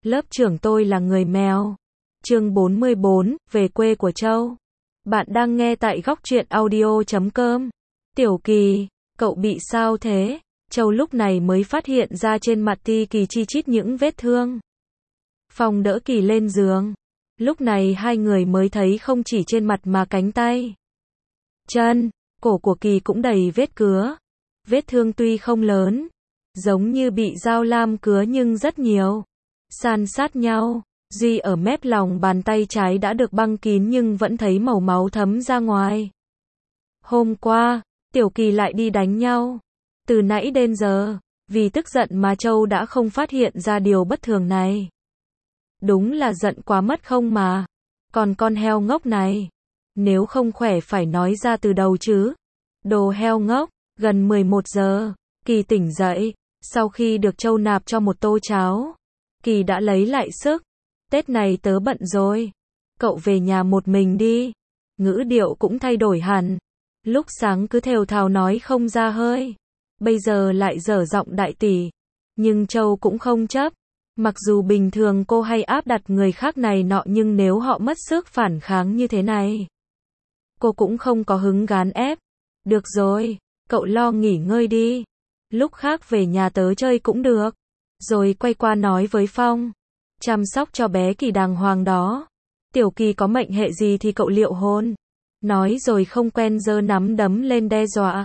Lớp trưởng tôi là người mèo. Chương 44, về quê của Châu. Bạn đang nghe tại góc truyện audio.com. Tiểu Kỳ, cậu bị sao thế? Châu lúc này mới phát hiện ra trên mặt Ti Kỳ chi chít những vết thương. Phong đỡ Kỳ lên giường. Lúc này hai người mới thấy không chỉ trên mặt mà cánh tay, chân, cổ của Kỳ cũng đầy vết cứa. Vết thương tuy không lớn, giống như bị dao lam cứa nhưng rất nhiều, san sát nhau. Duy ở mép lòng bàn tay trái đã được băng kín nhưng vẫn thấy màu máu thấm ra ngoài. Hôm qua, Tiểu Kỳ lại đi đánh nhau. Từ nãy đến giờ, vì tức giận mà Châu đã không phát hiện ra điều bất thường này. Đúng là giận quá mất không mà. Còn con heo ngốc này, nếu không khỏe phải nói ra từ đầu chứ. Đồ heo ngốc. Gần 11 giờ, Kỳ tỉnh dậy. Sau khi được Châu nạp cho một tô cháo, Kỳ đã lấy lại sức. Tết này tớ bận rồi, cậu về nhà một mình đi. Ngữ điệu cũng thay đổi hẳn. Lúc sáng cứ thều thào nói không ra hơi, bây giờ lại dở giọng đại tỷ. Nhưng Châu cũng không chấp. Mặc dù bình thường cô hay áp đặt người khác này nọ nhưng nếu họ mất sức phản kháng như thế này, cô cũng không có hứng gán ép. Được rồi, cậu lo nghỉ ngơi đi. Lúc khác về nhà tớ chơi cũng được. Rồi quay qua nói với Phong. Chăm sóc cho bé Kỳ đàng hoàng đó. Tiểu Kỳ có mệnh hệ gì thì cậu liệu hôn. Nói rồi không quen giơ nắm đấm lên đe dọa.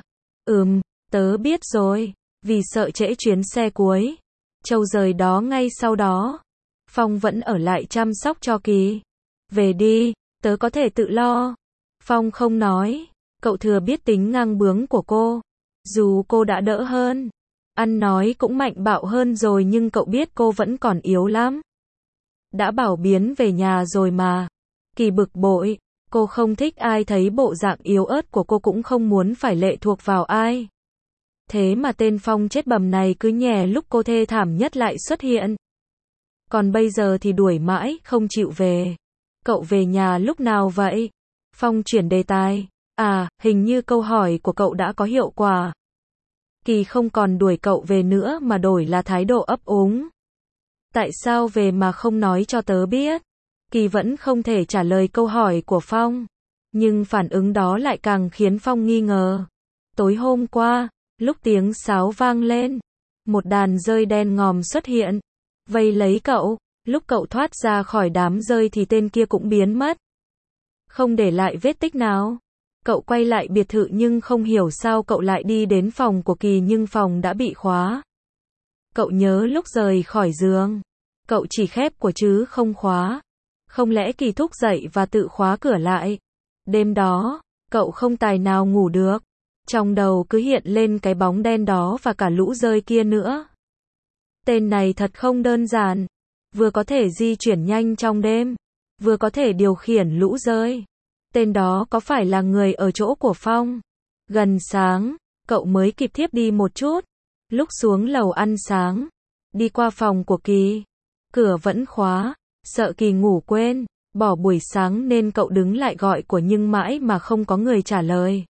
Tớ biết rồi. Vì sợ trễ chuyến xe cuối, Châu rời đó ngay sau đó. Phong vẫn ở lại chăm sóc cho Kỳ. Về đi, tớ có thể tự lo. Phong không nói. Cậu thừa biết tính ngang bướng của cô. Dù cô đã đỡ hơn, ăn nói cũng mạnh bạo hơn rồi nhưng cậu biết cô vẫn còn yếu lắm. Đã bảo biến về nhà rồi mà. Kỳ bực bội. Cô không thích ai thấy bộ dạng yếu ớt của cô cũng không muốn phải lệ thuộc vào ai. Thế mà tên Phong chết bầm này cứ nhè lúc cô thê thảm nhất lại xuất hiện. Còn bây giờ thì đuổi mãi không chịu về. Cậu về nhà lúc nào vậy? Phong chuyển đề tài. Hình như câu hỏi của cậu đã có hiệu quả. Kỳ không còn đuổi cậu về nữa mà đổi là thái độ ấp úng. Tại sao về mà không nói cho tớ biết? Kỳ vẫn không thể trả lời câu hỏi của Phong. Nhưng phản ứng đó lại càng khiến Phong nghi ngờ. Tối hôm qua, lúc tiếng sáo vang lên, một đàn dơi đen ngòm xuất hiện, vây lấy cậu. Lúc cậu thoát ra khỏi đám dơi thì tên kia cũng biến mất, không để lại vết tích nào. Cậu quay lại biệt thự nhưng không hiểu sao cậu lại đi đến phòng của Kỳ nhưng phòng đã bị khóa. Cậu nhớ lúc rời khỏi giường, cậu chỉ khép của chứ không khóa. Không lẽ Kỳ thúc dậy và tự khóa cửa lại? Đêm đó, cậu không tài nào ngủ được. Trong đầu cứ hiện lên cái bóng đen đó và cả lũ dơi kia nữa. Tên này thật không đơn giản. Vừa có thể di chuyển nhanh trong đêm, vừa có thể điều khiển lũ dơi. Tên đó có phải là người ở chỗ của Phong? Gần sáng, cậu mới kịp thiếp đi một chút. Lúc xuống lầu ăn sáng, đi qua phòng của Kỳ, cửa vẫn khóa. Sợ Kỳ ngủ quên, bỏ buổi sáng nên cậu đứng lại gọi của nhưng mãi mà không có người trả lời.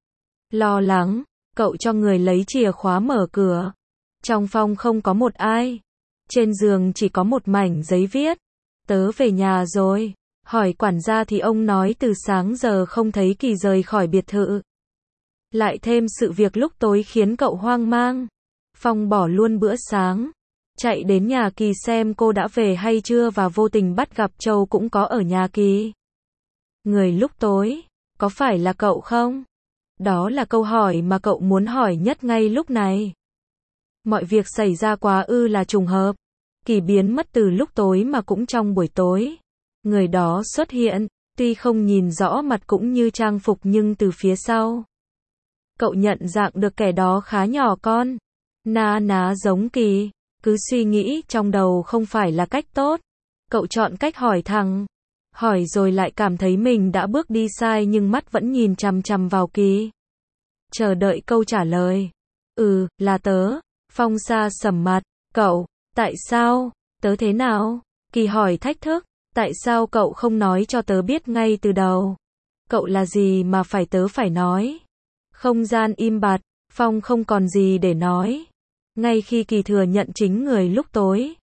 Lo lắng, cậu cho người lấy chìa khóa mở cửa. Trong phòng không có một ai. Trên giường chỉ có một mảnh giấy viết. Tớ về nhà rồi. Hỏi quản gia thì ông nói từ sáng giờ không thấy Kỳ rời khỏi biệt thự. Lại thêm sự việc lúc tối khiến cậu hoang mang. Phong bỏ luôn bữa sáng, chạy đến nhà Kỳ xem cô đã về hay chưa và vô tình bắt gặp Châu cũng có ở nhà Kỳ. Người lúc tối, có phải là cậu không? Đó là câu hỏi mà cậu muốn hỏi nhất ngay lúc này. Mọi việc xảy ra quá là trùng hợp. Kỳ biến mất từ lúc tối mà cũng trong buổi tối. Người đó xuất hiện, tuy không nhìn rõ mặt cũng như trang phục nhưng từ phía sau. Cậu nhận dạng được kẻ đó khá nhỏ con. Na ná giống Kỳ. Cứ suy nghĩ trong đầu không phải là cách tốt. Cậu chọn cách hỏi thẳng. Hỏi rồi lại cảm thấy mình đã bước đi sai nhưng mắt vẫn nhìn chằm chằm vào Kỳ. Chờ đợi câu trả lời. Là tớ. Phong sa sầm mặt. Cậu, tại sao? Tớ thế nào? Kỳ hỏi thách thức. Tại sao cậu không nói cho tớ biết ngay từ đầu? Cậu là gì mà phải tớ phải nói? Không gian im bặt. Phong không còn gì để nói. Ngay khi Kỳ thừa nhận chính người lúc tối,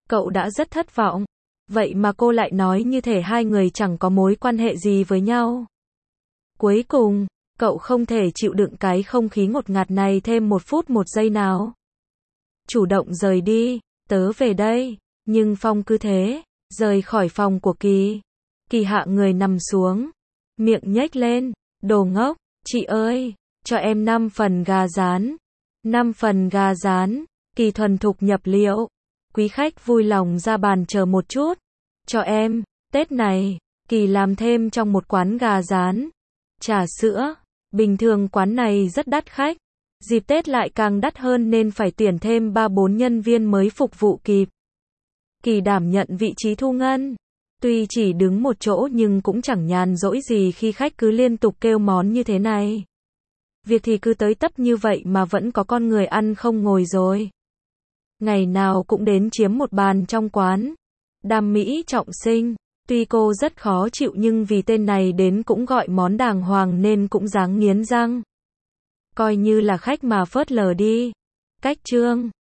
Cậu đã rất thất vọng. Vậy mà cô lại nói như thể hai người chẳng có mối quan hệ gì với nhau. Cuối cùng, cậu không thể chịu đựng cái không khí ngột ngạt này thêm 1 phút 1 giây nào. Chủ động rời đi, tớ về đây. Nhưng Phong cứ thế, rời khỏi phòng của Kỳ. Kỳ hạ người nằm xuống, miệng nhếch lên, đồ ngốc, chị ơi, cho em 5 phần gà rán. 5 phần gà rán, Kỳ thuần thục nhập liệu. Quý khách vui lòng ra bàn chờ một chút. Cho em, Tết này, Kỳ làm thêm trong một quán gà rán. Trà sữa, bình thường quán này rất đắt khách. Dịp Tết lại càng đắt hơn nên phải tuyển thêm 3-4 nhân viên mới phục vụ kịp. Kỳ đảm nhận vị trí thu ngân. Tuy chỉ đứng một chỗ nhưng cũng chẳng nhàn rỗi gì khi khách cứ liên tục kêu món như thế này. Việc thì cứ tới tấp như vậy mà vẫn có con người ăn không ngồi rồi. Ngày nào cũng đến chiếm một bàn trong quán. Đam mỹ trọng sinh. Tuy cô rất khó chịu nhưng vì tên này đến cũng gọi món đàng hoàng nên cũng ráng nghiến răng. Coi như là khách mà phớt lờ đi. Cách chương